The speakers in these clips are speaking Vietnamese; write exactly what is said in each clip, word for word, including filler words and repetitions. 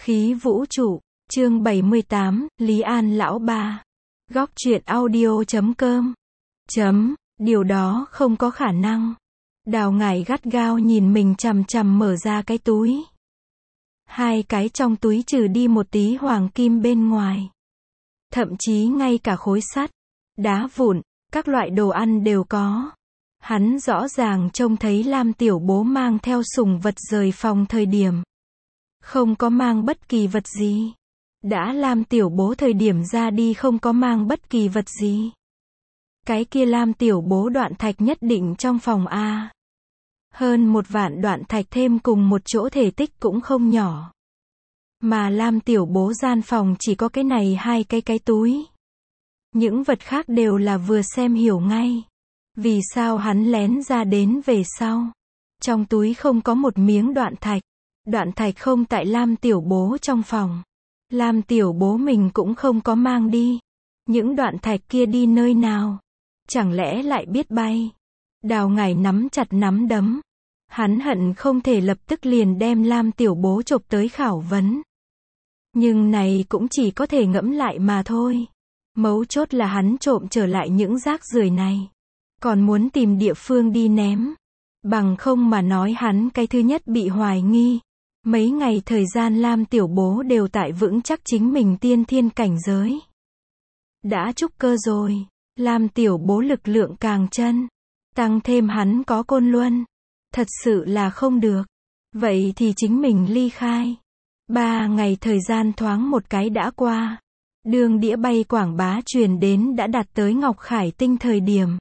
Khí vũ trụ, chương bảy mươi tám, Lý An lão ba. Góc truyện audio chấm com. Chấm, điều đó không có khả năng. Đào Ngải gắt gao nhìn mình chằm chằm mở ra cái túi. Hai cái trong túi trừ đi một tí hoàng kim bên ngoài. Thậm chí ngay cả khối sắt, đá vụn, các loại đồ ăn đều có. Hắn rõ ràng trông thấy Lam tiểu bố mang theo sủng vật rời phòng thời điểm. Không có mang bất kỳ vật gì. Đã Lam tiểu bố thời điểm ra đi không có mang bất kỳ vật gì. Cái kia Lam tiểu bố đoạn thạch nhất định trong phòng A. Hơn một vạn đoạn thạch thêm cùng một chỗ thể tích cũng không nhỏ. Mà Lam tiểu bố gian phòng chỉ có cái này hai cái cái túi. Những vật khác đều là vừa xem hiểu ngay. Vì sao hắn lén ra đến về sau. Trong túi không có một miếng đoạn thạch. Đoạn thạch không tại Lam tiểu bố trong phòng. Lam tiểu bố mình cũng không có mang đi. Những đoạn thạch kia đi nơi nào? Chẳng lẽ lại biết bay? Đào Ngải nắm chặt nắm đấm. Hắn hận không thể lập tức liền đem Lam tiểu bố chộp tới khảo vấn. Nhưng này cũng chỉ có thể ngẫm lại mà thôi. Mấu chốt là hắn trộm trở lại những rác rưởi này. Còn muốn tìm địa phương đi ném. Bằng không mà nói hắn cái thứ nhất bị hoài nghi. Mấy ngày thời gian Lam tiểu bố đều tại vững chắc chính mình tiên thiên cảnh giới. Đã trúc cơ rồi. Lam tiểu bố lực lượng càng chân. Tăng thêm hắn có côn luân. Thật sự là không được. Vậy thì chính mình ly khai. Ba ngày thời gian thoáng một cái đã qua. Đường đĩa bay quảng bá truyền đến đã đạt tới Ngọc Khải Tinh thời điểm.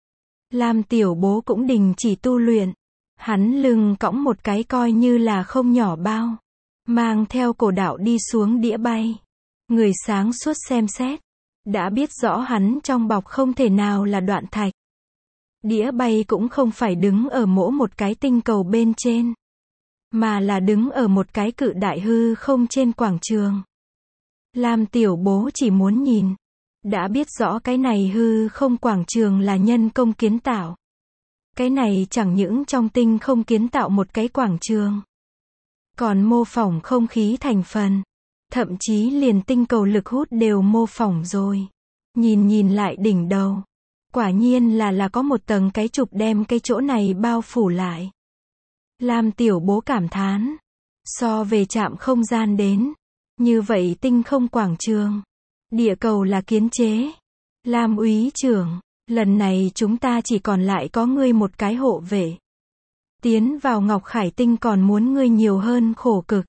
Lam tiểu bố cũng đình chỉ tu luyện. Hắn lưng cõng một cái coi như là không nhỏ bao. Mang theo cổ đạo đi xuống đĩa bay. Người sáng suốt xem xét. Đã biết rõ hắn trong bọc không thể nào là đoạn thạch. Đĩa bay cũng không phải đứng ở mỗi một cái tinh cầu bên trên. Mà là đứng ở một cái cự đại hư không trên quảng trường. Lam tiểu bố chỉ muốn nhìn. Đã biết rõ cái này hư không quảng trường là nhân công kiến tạo. Cái này chẳng những trong tinh không kiến tạo một cái quảng trường. Còn mô phỏng không khí thành phần. Thậm chí liền tinh cầu lực hút đều mô phỏng rồi. Nhìn nhìn lại đỉnh đầu. Quả nhiên là là có một tầng cái trục đem cái chỗ này bao phủ lại. Lam tiểu bố cảm thán. So về trạm không gian đến. Như vậy tinh không quảng trường. Địa cầu là kiến chế. Lam úy trưởng. Lần này chúng ta chỉ còn lại có ngươi một cái hộ vệ. Tiến vào Ngọc Khải Tinh còn muốn ngươi nhiều hơn khổ cực.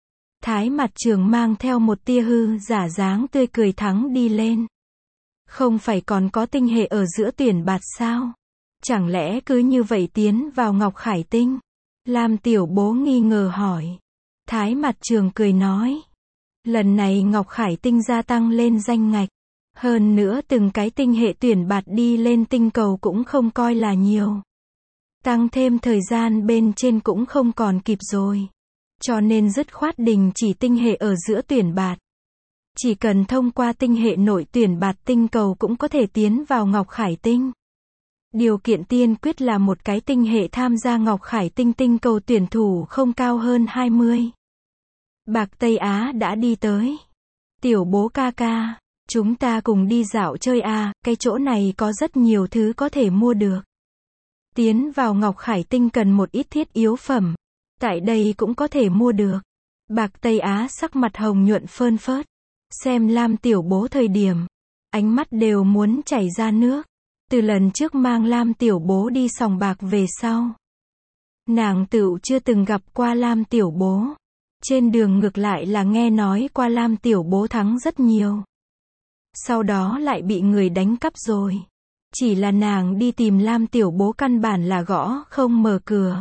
Thái Mặt Trường mang theo một tia hư giả dáng tươi cười thắng đi lên. Không phải còn có tinh hệ ở giữa tuyển bạt sao? Chẳng lẽ cứ như vậy tiến vào Ngọc Khải Tinh? Lam tiểu bố nghi ngờ hỏi. Thái Mặt Trường cười nói. Lần này Ngọc Khải Tinh gia tăng lên danh ngạch. Hơn nữa từng cái tinh hệ tuyển bạt đi lên tinh cầu cũng không coi là nhiều. Tăng thêm thời gian bên trên cũng không còn kịp rồi. Cho nên dứt khoát đình chỉ tinh hệ ở giữa tuyển bạt. Chỉ cần thông qua tinh hệ nội tuyển bạt tinh cầu cũng có thể tiến vào Ngọc Khải Tinh. Điều kiện tiên quyết là một cái tinh hệ tham gia Ngọc Khải Tinh tinh cầu tuyển thủ không cao hơn hai mươi. Bạc Tây Á đã đi tới. Tiểu bố ca ca. Chúng ta cùng đi dạo chơi à, cái chỗ này có rất nhiều thứ có thể mua được. Tiến vào Ngọc Khải Tinh cần một ít thiết yếu phẩm. Tại đây cũng có thể mua được. Bạc Tây Á sắc mặt hồng nhuận phơn phớt. Xem Lam tiểu bố thời điểm. Ánh mắt đều muốn chảy ra nước. Từ lần trước mang Lam tiểu bố đi sòng bạc về sau. Nàng tựu chưa từng gặp qua Lam tiểu bố. Trên đường ngược lại là nghe nói qua Lam tiểu bố thắng rất nhiều. Sau đó lại bị người đánh cắp rồi. Chỉ là nàng đi tìm Lam tiểu bố căn bản là gõ không mở cửa.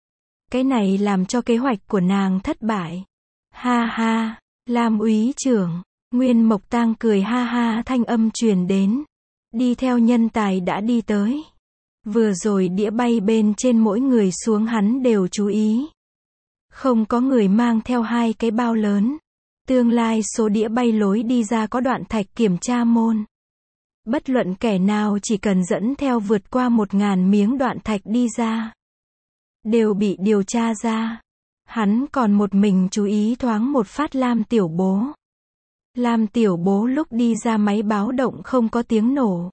Cái này làm cho kế hoạch của nàng thất bại. Ha ha, Lam úy trưởng. Nguyên Mộc Tang cười ha ha thanh âm truyền đến. Đi theo nhân tài đã đi tới. Vừa rồi đĩa bay bên trên mỗi người xuống hắn đều chú ý. Không có người mang theo hai cái bao lớn. Tương lai số đĩa bay lối đi ra có đoạn thạch kiểm tra môn. Bất luận kẻ nào chỉ cần dẫn theo vượt qua một ngàn miếng đoạn thạch đi ra. Đều bị điều tra ra. Hắn còn một mình chú ý thoáng một phát Lam Tiểu Bố. Lam Tiểu Bố lúc đi ra máy báo động không có tiếng nổ.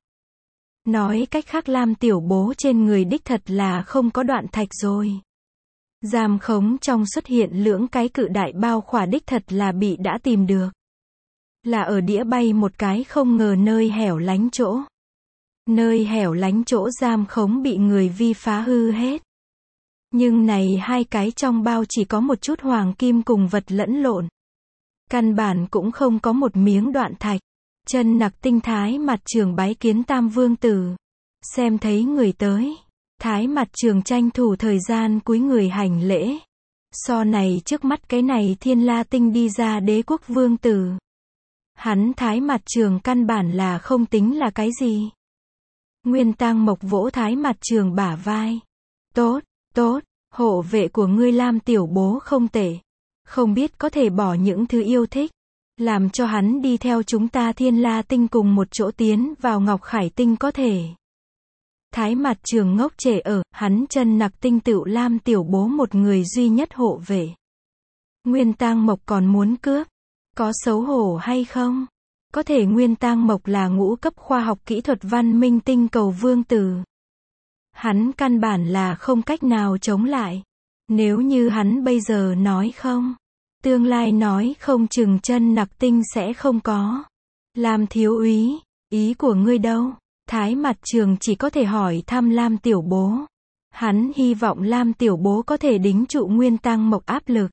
Nói cách khác Lam Tiểu Bố trên người đích thật là không có đoạn thạch rồi. Giam khống trong xuất hiện lưỡng cái cự đại bao khỏa đích thật là bị đã tìm được. Là ở đĩa bay một cái không ngờ nơi hẻo lánh chỗ. Nơi hẻo lánh chỗ giam khống bị người vi phá hư hết. Nhưng này hai cái trong bao chỉ có một chút hoàng kim cùng vật lẫn lộn. Căn bản cũng không có một miếng đoạn thạch. Chân Nặc Tinh Thái Mặt Trường bái kiến Tam Vương Tử. Xem thấy người tới. Thái Mặt Trường tranh thủ thời gian cúi người hành lễ. So này trước mắt cái này Thiên La Tinh đi ra Đế Quốc Vương Tử. Hắn Thái Mặt Trường căn bản là không tính là cái gì. Nguyên Tang Mộc vỗ Thái Mặt Trường bả vai. Tốt, tốt, hộ vệ của ngươi Lam Tiểu Bố không tệ. Không biết có thể bỏ những thứ yêu thích. Làm cho hắn đi theo chúng ta Thiên La Tinh cùng một chỗ tiến vào Ngọc Khải Tinh có thể. Thái Mặt Trường ngốc trệ ở, hắn Chân Nặc Tinh tựu Lam Tiểu Bố một người duy nhất hộ vệ. Nguyên Tang Mộc còn muốn cướp. Có xấu hổ hay không? Có thể Nguyên Tang Mộc là ngũ cấp khoa học kỹ thuật văn minh tinh cầu vương tử. Hắn căn bản là không cách nào chống lại. Nếu như hắn bây giờ nói không. Tương lai nói không chừng Chân Nặc Tinh sẽ không có. Lam thiếu úy, ý của ngươi đâu? Thái Mặt Trường chỉ có thể hỏi thăm Lam Tiểu Bố. Hắn hy vọng Lam Tiểu Bố có thể đính trụ Nguyên Tang Mộc áp lực.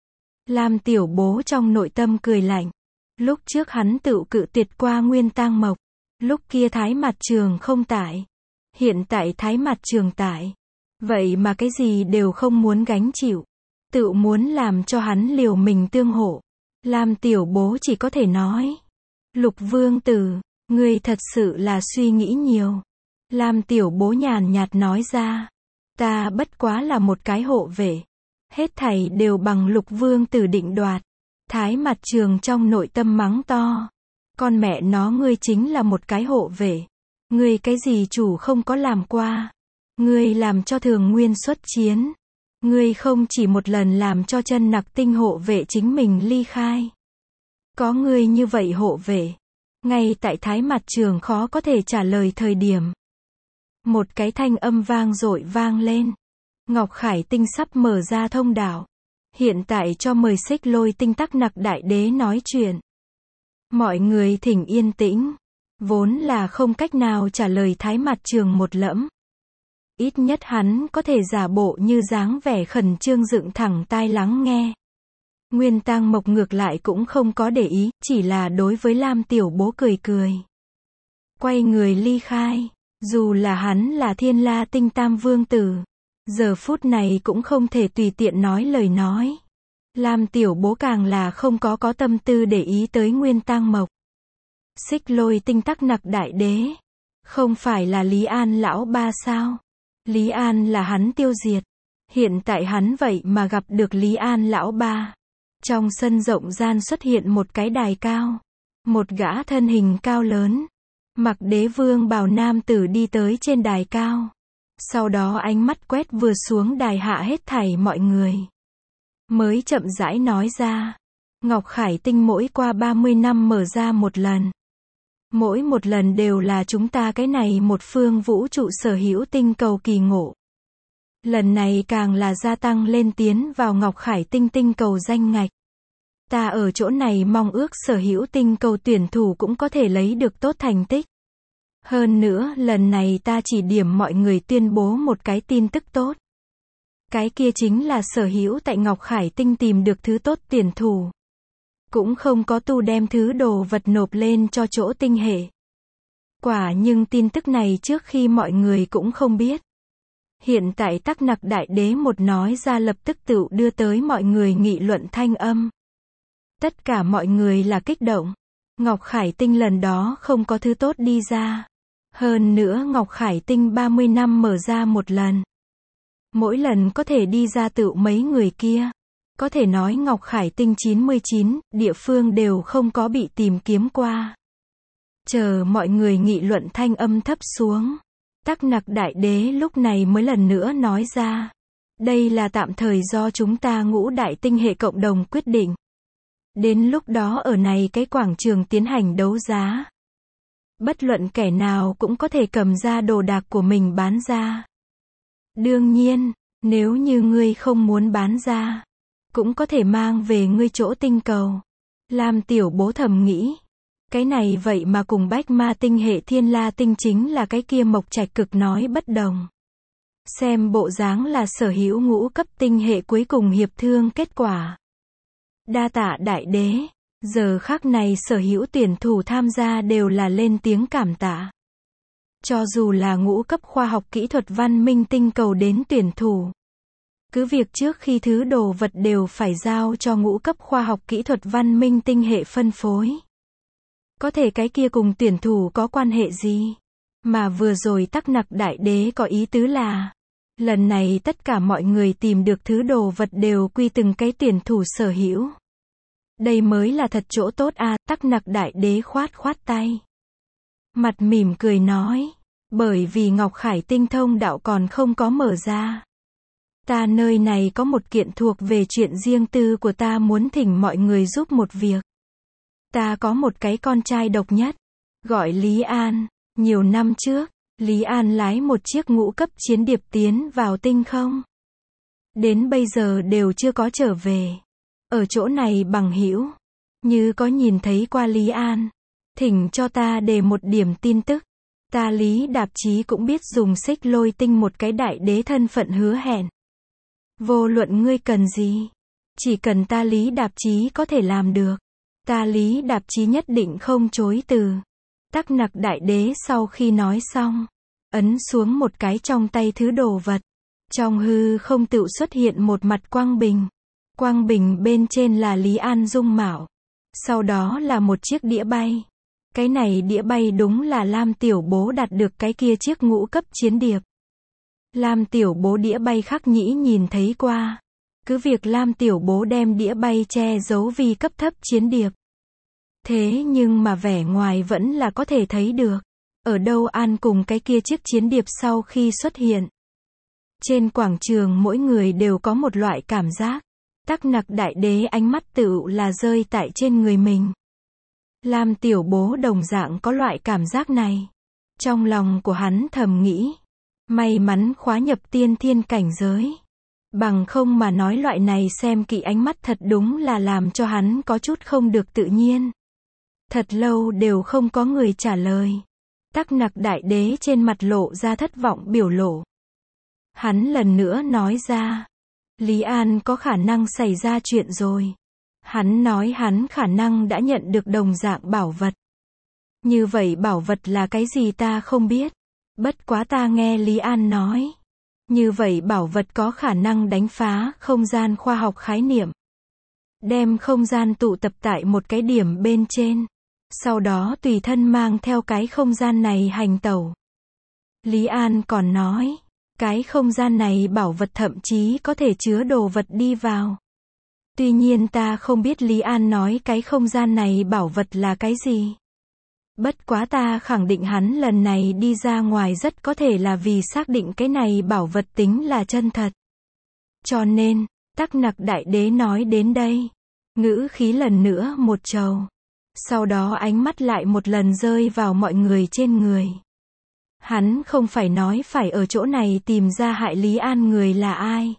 Lam Tiểu Bố trong nội tâm cười lạnh. Lúc trước hắn tự cự tuyệt qua Nguyên Tang Mộc. Lúc kia Thái Mặt Trường không tại. Hiện tại Thái Mặt Trường tại. Vậy mà cái gì đều không muốn gánh chịu. Tự muốn làm cho hắn liều mình tương hộ. Lam Tiểu Bố chỉ có thể nói. Lục Vương Tử, ngươi thật sự là suy nghĩ nhiều. Lam Tiểu Bố nhàn nhạt nói ra. Ta bất quá là một cái hộ vệ. Hết thảy đều bằng Lục Vương Tử định đoạt. Thái Mặt Trường trong nội tâm mắng to. Con mẹ nó ngươi chính là một cái hộ vệ. Ngươi cái gì chủ không có làm qua. Ngươi làm cho Thường Nguyên xuất chiến. Ngươi không chỉ một lần làm cho Chân Nặc Tinh hộ vệ chính mình ly khai. Có ngươi như vậy hộ vệ. Ngay tại Thái Mặt Trường khó có thể trả lời thời điểm. Một cái thanh âm vang dội vang lên. Ngọc Khải Tinh sắp mở ra thông đạo. Hiện tại cho mời Xích Lôi Tinh Tắc Nặc Đại Đế nói chuyện. Mọi người thỉnh yên tĩnh. Vốn là không cách nào trả lời Thái Mặt Trường một lẫm. Ít nhất hắn có thể giả bộ như dáng vẻ khẩn trương dựng thẳng tai lắng nghe. Nguyên Tang Mộc ngược lại cũng không có để ý, chỉ là đối với Lam Tiểu Bố cười cười. Quay người ly khai, dù là hắn là Thiên La Tinh Tam Vương Tử. Giờ phút này cũng không thể tùy tiện nói lời nói. Lam Tiểu Bố càng là không có có tâm tư để ý tới Nguyên Tang Mộc. Xích Lôi Tinh Tắc Nặc Đại Đế. Không phải là Lý An lão ba sao? Lý An là hắn tiêu diệt. Hiện tại hắn vậy mà gặp được Lý An lão ba. Trong sân rộng gian xuất hiện một cái đài cao. Một gã thân hình cao lớn. Mặc đế vương bào nam tử đi tới trên đài cao. Sau đó ánh mắt quét vừa xuống đài hạ hết thảy mọi người. Mới chậm rãi nói ra. Ngọc Khải Tinh mỗi qua ba mươi năm mở ra một lần. Mỗi một lần đều là chúng ta cái này một phương vũ trụ sở hữu tinh cầu kỳ ngộ. Lần này càng là gia tăng lên tiến vào Ngọc Khải Tinh tinh cầu danh ngạch. Ta ở chỗ này mong ước sở hữu tinh cầu tuyển thủ cũng có thể lấy được tốt thành tích. Hơn nữa, lần này ta chỉ điểm mọi người tuyên bố một cái tin tức tốt. Cái kia chính là sở hữu tại Ngọc Khải Tinh tìm được thứ tốt tuyển thủ. Cũng không có tu đem thứ đồ vật nộp lên cho chỗ tinh hệ. Quả nhưng tin tức này trước khi mọi người cũng không biết. Hiện tại Tắc Nặc Đại Đế một nói ra lập tức tự đưa tới mọi người nghị luận thanh âm. Tất cả mọi người là kích động. Ngọc Khải Tinh lần đó không có thứ tốt đi ra. Hơn nữa Ngọc Khải Tinh ba mươi năm mở ra một lần. Mỗi lần có thể đi ra tự mấy người kia. Có thể nói Ngọc Khải Tinh chín mươi chín, địa phương đều không có bị tìm kiếm qua. Chờ mọi người nghị luận thanh âm thấp xuống. Tắc Nặc Đại Đế lúc này mới lần nữa nói ra. Đây là tạm thời do chúng ta ngũ đại tinh hệ cộng đồng quyết định. Đến lúc đó ở này cái quảng trường tiến hành đấu giá. Bất luận kẻ nào cũng có thể cầm ra đồ đạc của mình bán ra. Đương nhiên, nếu như ngươi không muốn bán ra, cũng có thể mang về ngươi chỗ tinh cầu. Lam Tiểu Bố thầm nghĩ. Cái này vậy mà cùng Bách Ma tinh hệ Thiên La tinh chính là cái kia Mộc Trạch Cực nói bất đồng. Xem bộ dáng là sở hữu ngũ cấp tinh hệ cuối cùng hiệp thương kết quả. Đa tạ đại đế, giờ khắc này sở hữu tuyển thủ tham gia đều là lên tiếng cảm tạ. Cho dù là ngũ cấp khoa học kỹ thuật văn minh tinh cầu đến tuyển thủ. Cứ việc trước khi thứ đồ vật đều phải giao cho ngũ cấp khoa học kỹ thuật văn minh tinh hệ phân phối. Có thể cái kia cùng tuyển thủ có quan hệ gì? Mà vừa rồi Tắc Nặc đại đế có ý tứ là, lần này tất cả mọi người tìm được thứ đồ vật đều quy từng cái tuyển thủ sở hữu. Đây mới là thật chỗ tốt a. Tắc Nặc đại đế khoát khoát tay. Mặt mỉm cười nói, bởi vì Ngọc Khải tinh thông đạo còn không có mở ra. Ta nơi này có một kiện thuộc về chuyện riêng tư của ta muốn thỉnh mọi người giúp một việc. Ta có một cái con trai độc nhất, gọi Lý An. Nhiều năm trước, Lý An lái một chiếc ngũ cấp chiến điệp tiến vào tinh không. Đến bây giờ đều chưa có trở về. Ở chỗ này bằng hữu, như có nhìn thấy qua Lý An, thỉnh cho ta để một điểm tin tức. Ta Lý Đạp Chí cũng biết dùng Xích Lôi Tinh một cái đại đế thân phận hứa hẹn. Vô luận ngươi cần gì, chỉ cần ta Lý Đạp Chí có thể làm được, ta Lý Đạp Chí nhất định không chối từ. Tắc Nặc đại đế sau khi nói xong, ấn xuống một cái trong tay thứ đồ vật. Trong hư không tự xuất hiện một mặt quang bình. Quang bình bên trên là Lý An dung mạo. Sau đó là một chiếc đĩa bay. Cái này đĩa bay đúng là Lam Tiểu Bố đạt được cái kia chiếc ngũ cấp chiến điệp. Lam Tiểu Bố đĩa bay khắc nhĩ nhìn thấy qua. Cứ việc Lam Tiểu Bố đem đĩa bay che giấu vì cấp thấp chiến điệp. Thế nhưng mà vẻ ngoài vẫn là có thể thấy được. Ở đâu An cùng cái kia chiếc chiến điệp sau khi xuất hiện. Trên quảng trường mỗi người đều có một loại cảm giác. Tắc Nặc đại đế ánh mắt tựu là rơi tại trên người mình. Lam Tiểu Bố đồng dạng có loại cảm giác này. Trong lòng của hắn thầm nghĩ. May mắn khóa nhập tiên thiên cảnh giới. Bằng không mà nói loại này xem kỹ ánh mắt thật đúng là làm cho hắn có chút không được tự nhiên. Thật lâu đều không có người trả lời. Tắc Nặc đại đế trên mặt lộ ra thất vọng biểu lộ. Hắn lần nữa nói ra. Lý An có khả năng xảy ra chuyện rồi. Hắn nói hắn khả năng đã nhận được đồng dạng bảo vật. Như vậy bảo vật là cái gì ta không biết. Bất quá ta nghe Lý An nói. Như vậy bảo vật có khả năng đánh phá không gian khoa học khái niệm. Đem không gian tụ tập tại một cái điểm bên trên. Sau đó tùy thân mang theo cái không gian này hành tẩu. Lý An còn nói. Cái không gian này bảo vật thậm chí có thể chứa đồ vật đi vào. Tuy nhiên ta không biết Lý An nói cái không gian này bảo vật là cái gì. Bất quá ta khẳng định hắn lần này đi ra ngoài rất có thể là vì xác định cái này bảo vật tính là chân thật. Cho nên, Tắc Nặc đại đế nói đến đây. Ngữ khí lần nữa một trầu. Sau đó ánh mắt lại một lần rơi vào mọi người trên người. Hắn không phải nói phải ở chỗ này tìm ra hại Lý An người là ai.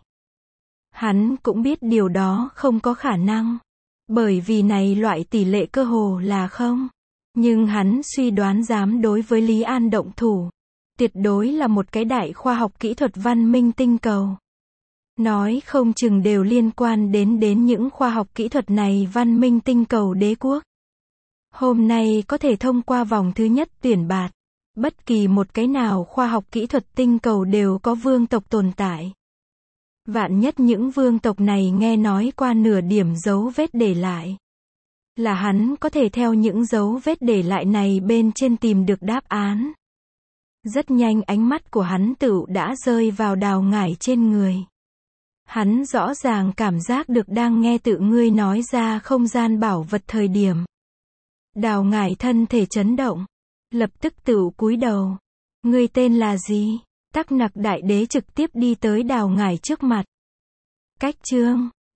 Hắn cũng biết điều đó không có khả năng. Bởi vì này loại tỷ lệ cơ hồ là không. Nhưng hắn suy đoán dám đối với Lý An động thủ. Tuyệt đối là một cái đại khoa học kỹ thuật văn minh tinh cầu. Nói không chừng đều liên quan đến đến những khoa học kỹ thuật này văn minh tinh cầu đế quốc. Hôm nay có thể thông qua vòng thứ nhất tuyển bạt. Bất kỳ một cái nào khoa học kỹ thuật tinh cầu đều có vương tộc tồn tại. Vạn nhất những vương tộc này nghe nói qua nửa điểm dấu vết để lại. Là hắn có thể theo những dấu vết để lại này bên trên tìm được đáp án. Rất nhanh ánh mắt của hắn tựu đã rơi vào Đào Ngải trên người. Hắn rõ ràng cảm giác được đang nghe tự ngươi nói ra không gian bảo vật thời điểm. Đào Ngải thân thể chấn động. Lập tức tựu cúi đầu. Ngươi tên là gì? Tắc Nặc đại đế trực tiếp đi tới Đào Ngải trước mặt. Cách chương